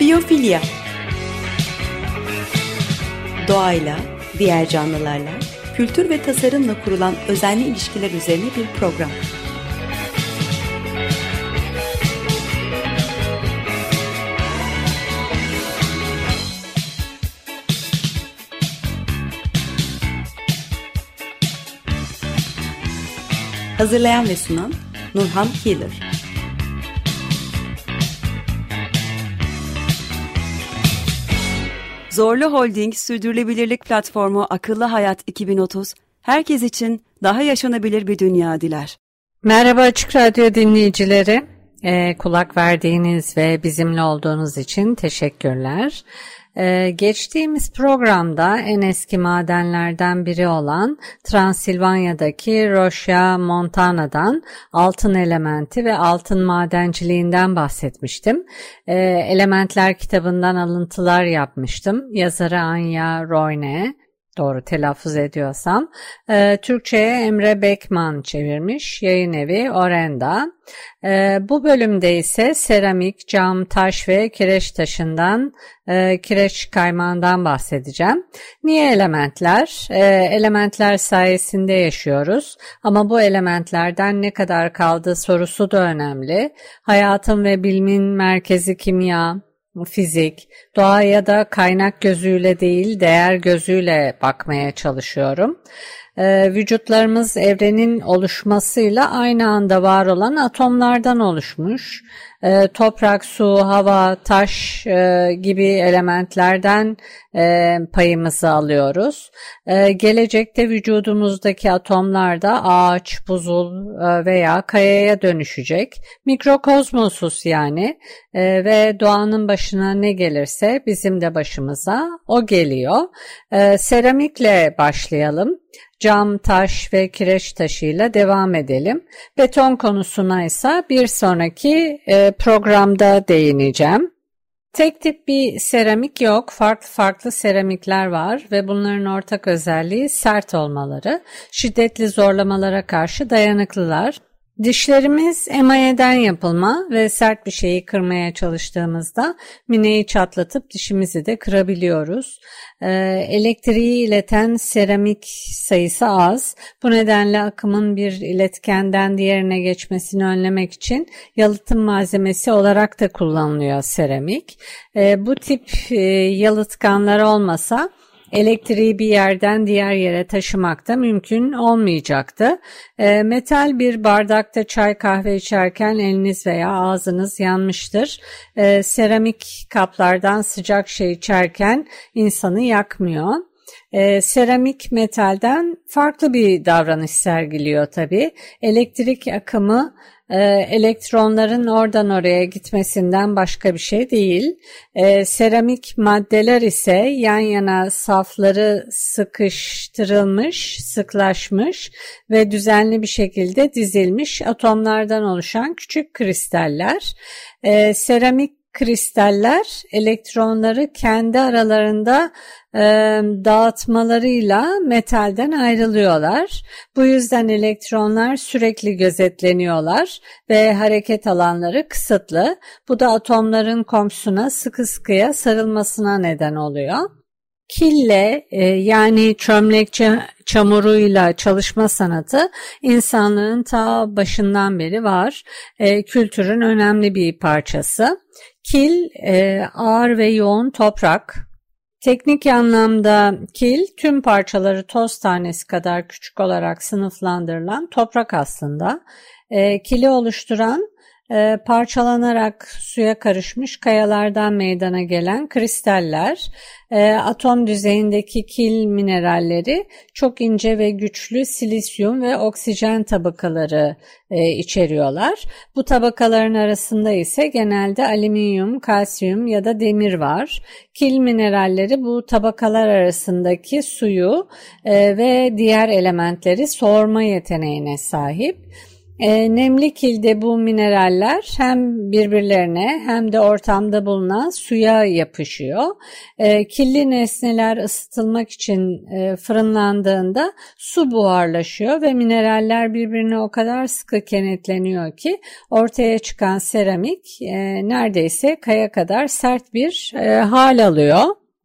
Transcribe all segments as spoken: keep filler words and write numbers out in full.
Biyofilya. Doğayla, diğer canlılarla, kültür ve tasarımla kurulan özenli ilişkiler üzerine bir program. Hazırlayan ve sunan Nurhan Keeler. Zorlu Holding Sürdürülebilirlik Platformu Akıllı Hayat iki bin otuz, herkes için daha yaşanabilir bir dünya diler. Merhaba Açık Radyo dinleyicileri, ee, kulak verdiğiniz ve bizimle olduğunuz için teşekkürler. Ee, geçtiğimiz programda en eski madenlerden biri olan Transilvanya'daki Roșia Montana'dan altın elementi ve altın madenciliğinden bahsetmiştim. Ee, Elementler kitabından alıntılar yapmıştım. Yazarı Anya Roine, doğru telaffuz ediyorsam. Ee, Türkçe'ye Emre Bekman çevirmiş, yayın evi Orenda. Ee, bu bölümde ise seramik, cam, taş ve kireç taşından, e, kireç kaymağından bahsedeceğim. Niye elementler? E, elementler sayesinde yaşıyoruz ama bu elementlerden ne kadar kaldı sorusu da önemli. Hayatın ve bilimin merkezi kimya, fizik, doğaya da kaynak gözüyle değil değer gözüyle bakmaya çalışıyorum. Ee, vücutlarımız evrenin oluşmasıyla aynı anda var olan atomlardan oluşmuş. Ee, toprak, su, hava, taş e, gibi elementlerden e, payımızı alıyoruz. E, gelecekte vücudumuzdaki atomlar da ağaç, buzul e, veya kayaya dönüşecek. Mikrokozmosuz yani e, ve doğanın başına ne gelirse bizim de başımıza o geliyor. E, seramikle başlayalım. Cam, taş ve kireç taşıyla devam edelim. Beton konusuna ise bir sonraki e, programda değineceğim. Tek tip bir seramik yok, farklı farklı seramikler var ve bunların ortak özelliği sert olmaları, şiddetli zorlamalara karşı dayanıklılar. Dişlerimiz emayeden yapılma ve sert bir şeyi kırmaya çalıştığımızda mineyi çatlatıp dişimizi de kırabiliyoruz. Ee, elektriği ileten seramik sayısı az. Bu nedenle akımın bir iletkenden diğerine geçmesini önlemek için yalıtım malzemesi olarak da kullanılıyor seramik. Ee, bu tip e, yalıtkanlar olmasa elektriği bir yerden diğer yere taşımak da mümkün olmayacaktı. E, metal bir bardakta çay kahve içerken eliniz veya ağzınız yanmıştır. E, seramik kaplardan sıcak şey içerken insanı yakmıyor. E, seramik metalden farklı bir davranış sergiliyor tabii. Elektrik akımı e, elektronların oradan oraya gitmesinden başka bir şey değil. E, seramik maddeler ise yan yana safları sıkıştırılmış, sıklaşmış ve düzenli bir şekilde dizilmiş atomlardan oluşan küçük kristaller. E, seramik kristaller elektronları kendi aralarında e, dağıtmalarıyla metalden ayrılıyorlar. Bu yüzden elektronlar sürekli gözetleniyorlar ve hareket alanları kısıtlı. Bu da atomların komşusuna sıkı sıkıya sarılmasına neden oluyor. Kille e, yani çömlek çamuruyla çalışma sanatı insanlığın ta başından beri var. E, kültürün önemli bir parçası. Kil e, ağır ve yoğun toprak. Teknik anlamda kil tüm parçaları toz tanesi kadar küçük olarak sınıflandırılan toprak aslında. E, kili oluşturan e, parçalanarak suya karışmış kayalardan meydana gelen kristaller. E, atom düzeyindeki kil mineralleri çok ince ve güçlü silisyum ve oksijen tabakaları e, içeriyorlar. Bu tabakaların arasında ise genelde alüminyum, kalsiyum ya da demir var. Kil mineralleri bu tabakalar arasındaki suyu e, ve diğer elementleri soğurma yeteneğine sahip. E, nemli kilde bu mineraller hem birbirlerine hem de ortamda bulunan suya yapışıyor. E, kirli nesneler ısıtılmak için e, fırınlandığında su buharlaşıyor ve mineraller birbirine o kadar sıkı kenetleniyor ki ortaya çıkan seramik e, neredeyse kaya kadar sert bir e, hal alıyor.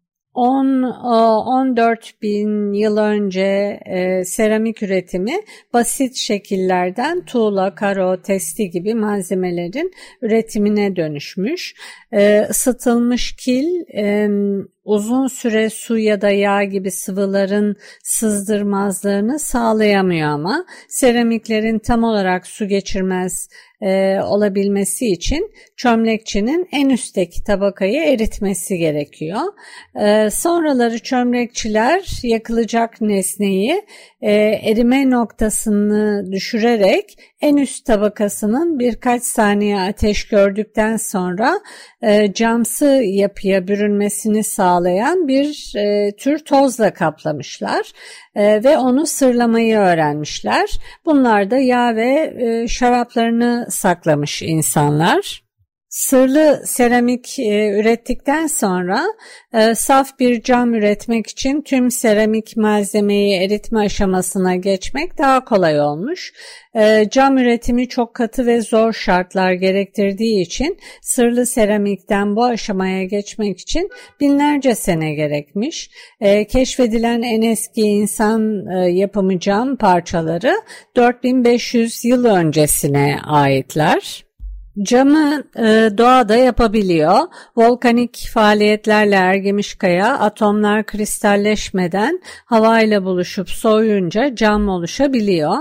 on on dört bin yıl önce e, seramik üretimi basit şekillerden tuğla, karo, testi gibi malzemelerin üretimine dönüşmüş. E, ısıtılmış kil e, uzun süre su ya da yağ gibi sıvıların sızdırmazlığını sağlayamıyor ama seramiklerin tam olarak su geçirmez e, olabilmesi için çömlekçinin en üstteki tabakayı eritmesi gerekiyor. E, sonraları çömlekçiler yakılacak nesneyi e, erime noktasını düşürerek en üst tabakasının birkaç saniye ateş gördükten sonra e, camsı yapıya bürünmesini sağlayan bir e, tür tozla kaplamışlar e, ve onu sırlamayı öğrenmişler. Bunlar da yağ ve e, şaraplarını saklamış insanlar. Sırlı seramik e, ürettikten sonra e, saf bir cam üretmek için tüm seramik malzemeyi eritme aşamasına geçmek daha kolay olmuş. E, cam üretimi çok katı ve zor şartlar gerektirdiği için sırlı seramikten bu aşamaya geçmek için binlerce sene gerekmiş. E, keşfedilen en eski insan e, yapımı cam parçaları dört bin beş yüz yıl öncesine aitler. Camı e, doğada yapabiliyor. Volkanik faaliyetlerle erimiş kaya atomlar kristalleşmeden havayla buluşup soğuyunca cam oluşabiliyor.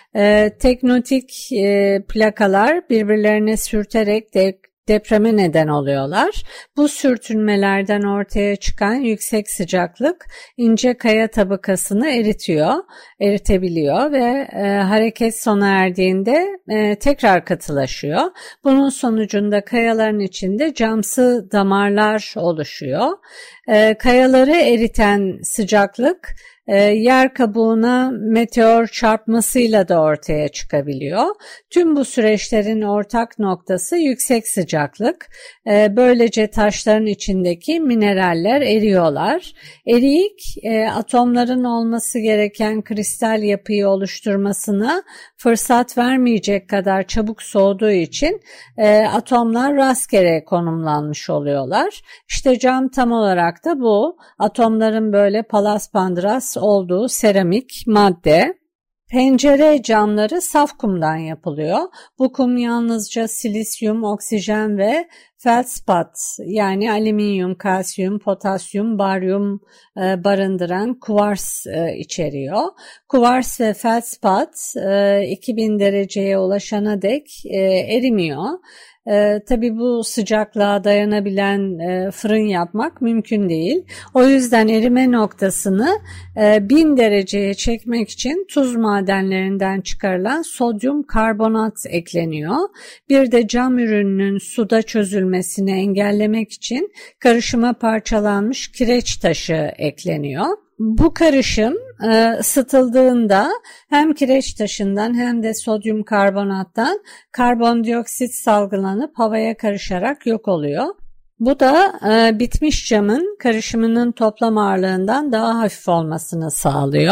E, teknotik e, plakalar birbirlerine sürterek de depreme neden oluyorlar. Bu sürtünmelerden ortaya çıkan yüksek sıcaklık ince kaya tabakasını eritiyor, eritebiliyor ve e, hareket sona erdiğinde e, tekrar katılaşıyor. Bunun sonucunda kayaların içinde camsı damarlar oluşuyor. E, kayaları eriten sıcaklık E, yer kabuğuna meteor çarpmasıyla da ortaya çıkabiliyor. Tüm bu süreçlerin ortak noktası yüksek sıcaklık. E, böylece taşların içindeki mineraller eriyorlar. Eriyik e, atomların olması gereken kristal yapıyı oluşturmasına fırsat vermeyecek kadar çabuk soğuduğu için e, atomlar rastgele konumlanmış oluyorlar. İşte cam tam olarak da bu. Atomların böyle palaspandras olduğu seramik madde. Pencere camları saf kumdan yapılıyor. Bu kum yalnızca silisyum, oksijen ve feldspat yani alüminyum, kalsiyum, potasyum, baryum e, barındıran kuvars e, içeriyor. Kuvars ve feldspat e, iki bin dereceye ulaşana dek e, erimiyor. Ee, tabii bu sıcaklığa dayanabilen e, fırın yapmak mümkün değil. O yüzden erime noktasını e, bin dereceye çekmek için tuz madenlerinden çıkarılan sodyum karbonat ekleniyor. Bir de cam ürününün suda çözülmesini engellemek için karışıma parçalanmış kireç taşı ekleniyor. Bu karışım ısıtıldığında hem kireç taşından hem de sodyum karbonattan karbondioksit salgılanıp havaya karışarak yok oluyor. Bu da bitmiş camın karışımının toplam ağırlığından daha hafif olmasını sağlıyor.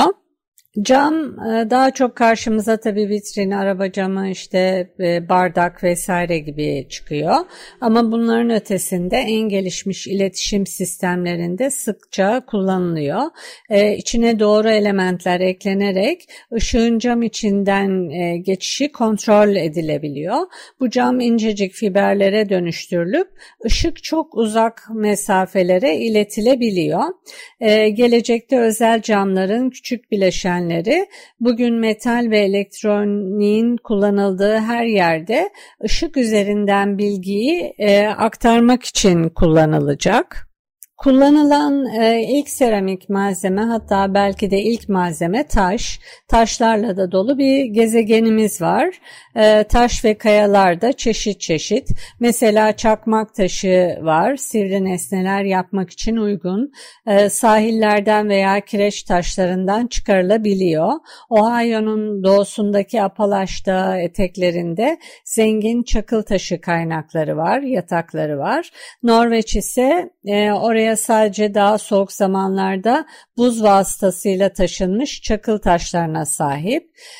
Cam daha çok karşımıza tabii vitrin, araba camı, işte bardak vesaire gibi çıkıyor. Ama bunların ötesinde en gelişmiş iletişim sistemlerinde sıkça kullanılıyor. Ee, içine doğru elementler eklenerek ışığın cam içinden geçişi kontrol edilebiliyor. Bu cam incecik fiberlere dönüştürülüp ışık çok uzak mesafelere iletilebiliyor. Ee, gelecekte özel camların küçük bileşenleri bugün metal ve elektroniğin kullanıldığı her yerde ışık üzerinden bilgiyi e, aktarmak için kullanılacak. Kullanılan e, ilk seramik malzeme, hatta belki de ilk malzeme taş. Taşlarla da dolu bir gezegenimiz var. E, taş ve kayalar da çeşit çeşit. Mesela çakmak taşı var. Sivri nesneler yapmak için uygun. E, sahillerden veya kireç taşlarından çıkarılabiliyor. Ohio'nun doğusundaki Apalaş Dağı eteklerinde zengin çakıl taşı kaynakları var, yatakları var. Norveç ise e, oraya sadece daha soğuk zamanlarda buz vasıtasıyla taşınmış çakıl taşlarına sahip.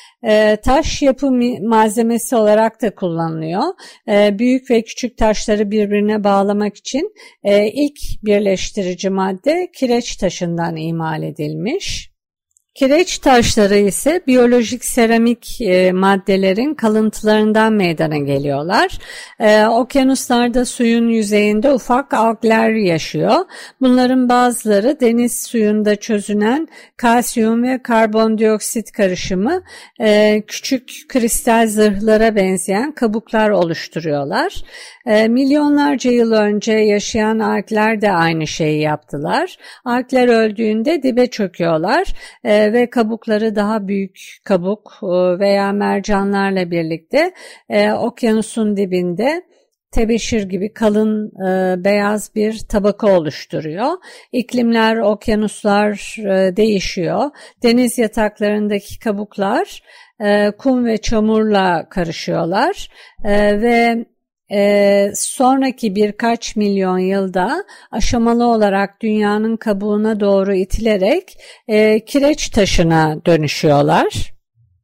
E, taş yapı malzemesi olarak da kullanılıyor. E, büyük ve küçük taşları birbirine bağlamak için e, ilk birleştirici madde kireç taşından imal edilmiş. Kireç taşları ise biyolojik seramik e, maddelerin kalıntılarından meydana geliyorlar. E, okyanuslarda suyun yüzeyinde ufak algler yaşıyor. Bunların bazıları deniz suyunda çözünen kalsiyum ve karbondioksit karışımı e, küçük kristal zırhlara benzeyen kabuklar oluşturuyorlar. E, milyonlarca yıl önce yaşayan algler de aynı şeyi yaptılar. Algler öldüğünde dibe çöküyorlar e, ve kabukları daha büyük kabuk veya mercanlarla birlikte e, okyanusun dibinde tebeşir gibi kalın e, beyaz bir tabaka oluşturuyor. İklimler, okyanuslar e, değişiyor. Deniz yataklarındaki kabuklar e, kum ve çamurla karışıyorlar e, ve Ee, sonraki birkaç milyon yılda aşamalı olarak dünyanın kabuğuna doğru itilerek e, kireç taşına dönüşüyorlar.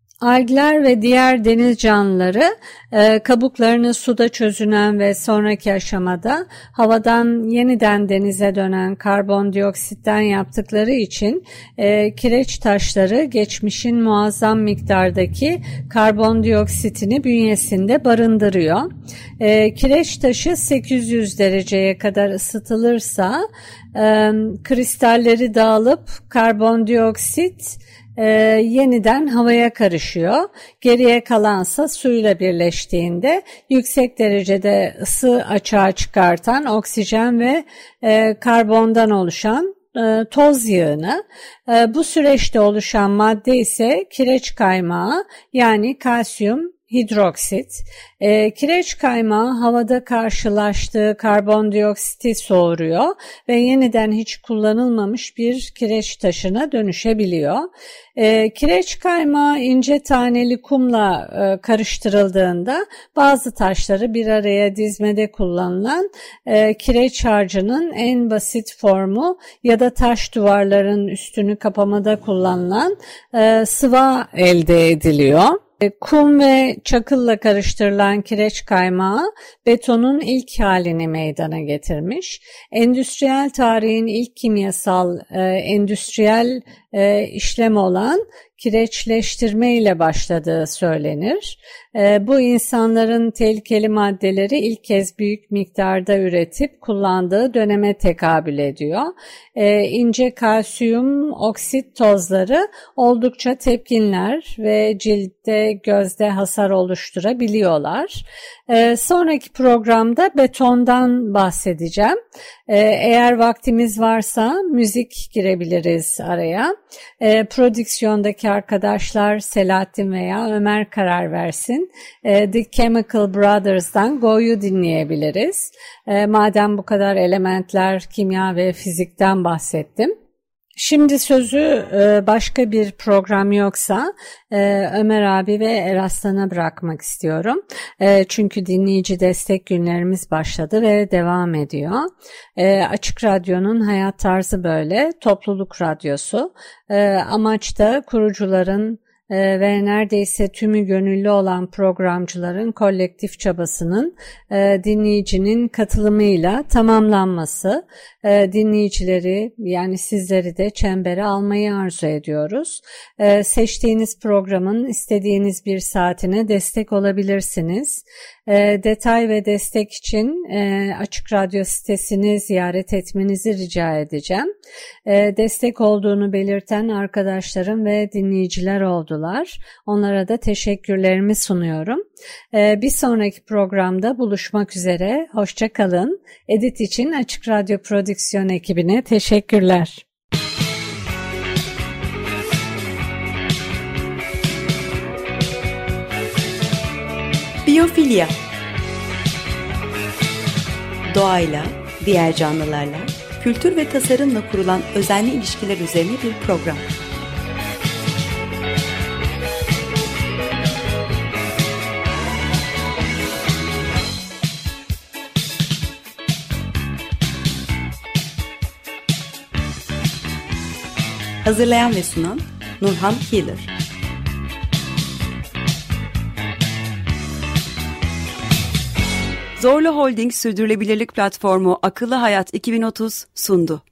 Algler ve diğer deniz canlıları e, kabuklarını suda çözünen ve sonraki aşamada havadan yeniden denize dönen karbondioksitten yaptıkları için e, kireç taşları geçmişin muazzam miktardaki karbondioksitini bünyesinde barındırıyor. E, kireç taşı sekiz yüz dereceye kadar ısıtılırsa e, kristalleri dağılıp karbondioksit Ee, yeniden havaya karışıyor. Geriye kalansa suyla birleştiğinde yüksek derecede ısı açığa çıkartan oksijen ve e, karbondan oluşan e, toz yığını. E, bu süreçte oluşan madde ise kireç kaymağı, yani kalsiyum hidroksit. E, kireç kaymağı havada karşılaştığı karbondioksiti soğuruyor ve yeniden hiç kullanılmamış bir kireç taşına dönüşebiliyor. E, kireç kaymağı ince taneli kumla e, karıştırıldığında bazı taşları bir araya dizmede kullanılan e, kireç harcının en basit formu ya da taş duvarların üstünü kapamada kullanılan e, sıva elde ediliyor. Kum ve çakılla karıştırılan kireç kaymağı betonun ilk halini meydana getirmiş. Endüstriyel tarihin ilk kimyasal e, endüstriyel e, işlem olan kireçleştirme ile başladığı söylenir. E, bu insanların tehlikeli maddeleri ilk kez büyük miktarda üretip kullandığı döneme tekabül ediyor. E, ince kalsiyum oksit tozları oldukça tepkinler ve ciltte, gözde hasar oluşturabiliyorlar. E, sonraki programda betondan bahsedeceğim. E, eğer vaktimiz varsa müzik girebiliriz araya. E, prodüksiyondaki arkadaşlar Selahattin veya Ömer karar versin. E, The Chemical Brothers'dan Go'yu dinleyebiliriz. E, madem bu kadar elementler, kimya ve fizikten bahsettim. Şimdi sözü başka bir program yoksa Ömer abi ve Eraslan'a bırakmak istiyorum. Çünkü dinleyici destek günlerimiz başladı ve devam ediyor. Açık Radyo'nun hayat tarzı böyle, topluluk radyosu. Amaç da kurucuların ve neredeyse tümü gönüllü olan programcıların kolektif çabasının e, dinleyicinin katılımıyla tamamlanması. E, dinleyicileri, yani sizleri de çembere almayı arzu ediyoruz. E, seçtiğiniz programın istediğiniz bir saatine destek olabilirsiniz. E, detay ve destek için e, Açık Radyo sitesini ziyaret etmenizi rica edeceğim. E, destek olduğunu belirten arkadaşlarım ve dinleyiciler oldular. Onlara da teşekkürlerimi sunuyorum. E, bir sonraki programda buluşmak üzere. Hoşça kalın. Edit için Açık Radyo Prodüksiyon prodüksiyon ekibine teşekkürler. Biyofilya. Doğayla, diğer canlılarla, kültür ve tasarımla kurulan özenli ilişkiler üzerine bir program. Hazırlayan ve sunan Nurhan Keeler. Zorlu Holding Sürdürülebilirlik Platformu Akıllı Hayat iki bin otuz sundu.